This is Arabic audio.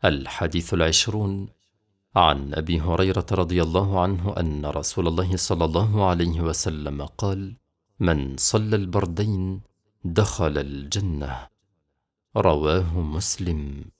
الحديث 20 عن أبي هريرة رضي الله عنه أن رسول الله صلى الله عليه وسلم قال: من صلى البردين دخل الجنة. رواه مسلم.